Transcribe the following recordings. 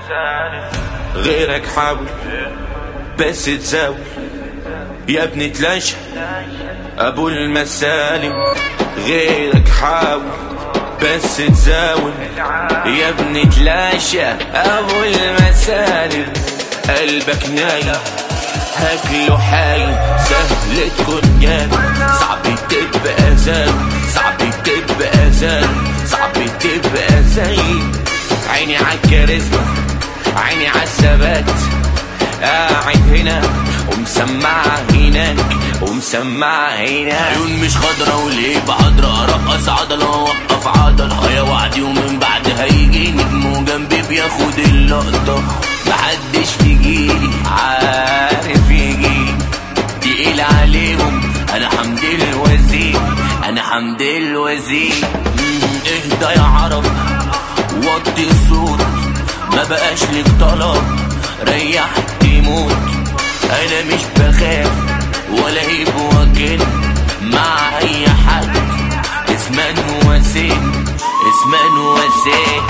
غيرك حاول بس تزاول يا ابني تلاشى ابو المسالم. غيرك حاول بس تزاول يا ابني تلاشى ابو المسالم. قلبك نايم هاكله حايم، سهل تكون جاي، صعب تبقى زي، صعب تبقى زي، صعب تبقى زي. عيني عالكاريزما عيني عالثبات، قاعد هنا ومسمعة هناك ومسمعة هنا. عيون مش خضرا وليه بحضرة، ارقص عضلة واوقف عضلة، يا وعدي ومن بعد هيجي نجم جنبي بياخد اللقطة. محدش يجيلي عارف يجي تقيل عليهم، انا حمد الوزير، انا حمد الوزير. اهدى يا عرب وطي الصوت، ما بقاش لك طلب، ريح تموت. انا مش بخاف ولا هيب وكل مع اي حد، اسمان وسيم اسمان وسيم.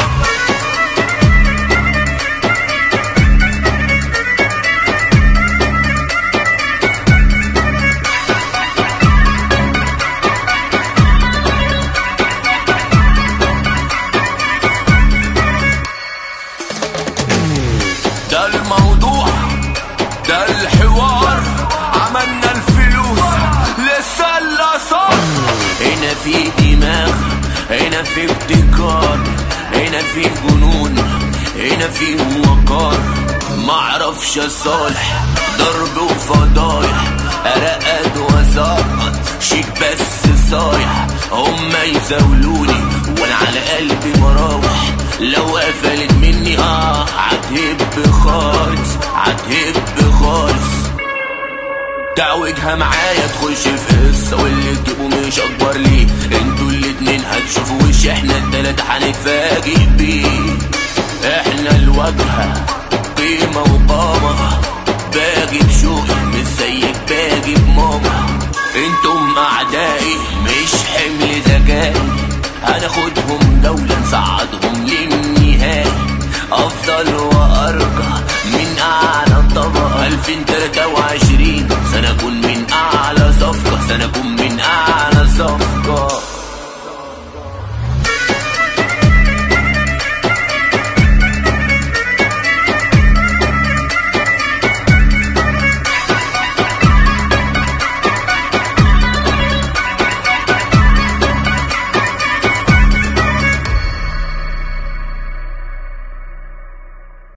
ده الموضوع ده الحوار، عملنا الفلوس لسه الأثار. هنا في دماغ، هنا في ابتكار، هنا في جنون، هنا في وقار. معرفش صالح ضرب وفضايح، ارقد واسقط شيك بس صايح. هما يزاولوني وانا على قلبي مراوح، لو قفلت مني عتهب خالص، عتهب خالص. تعوجها معايا تخش في قصة، واللي تجيبه مش اكبر ليه. انتوا الاتنين هتشوفوا وش، احنا التلاتة هنتفاجئ بيه. احنا الواجهة قيمة وقامة، باجي بشوقي مش زيك باجي بماما. انتم اعدائي مش حمل ذكائي، هناخدهم دولة نصعدهم للنهائي. افضل وارقى من اعلى طبقة، 2023 سنكون من اعلى صفقة، سنكون من اعلى صفقة.